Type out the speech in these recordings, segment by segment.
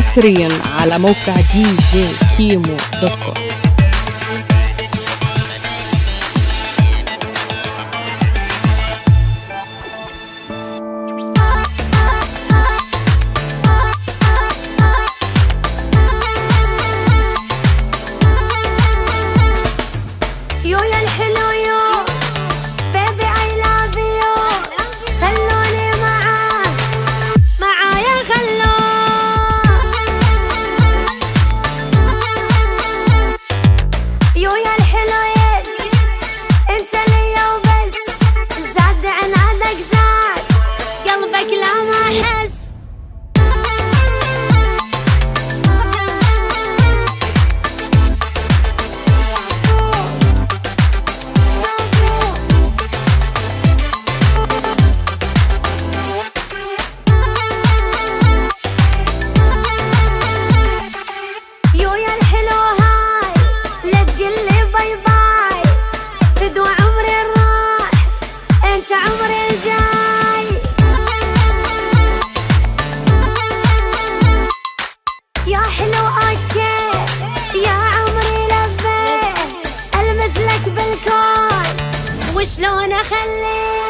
حصريا على موقع djkimo.com. يو يا الحلو يو بيبي اي لاف يو، خلوني معايا يو يا الحلو يس انت ليا وبس، زاد عنادك زاد قلبك لا ما احس. عمري الجاي يا حلو اوكي يا عمري لبيه، المثلك بالكون وشلون اخليه.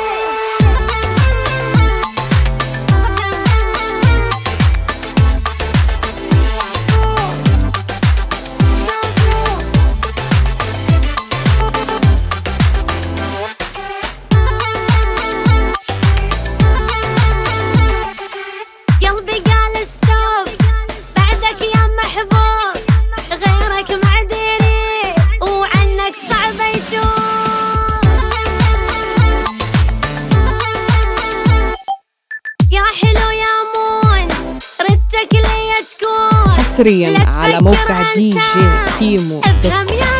قلبي قال ستوب بعدك يا محبوب، غيرك معديني وعنك صعب يتوب. يا حلو يا مون ردتك لي تكون حصريا على موقع djkimo.com.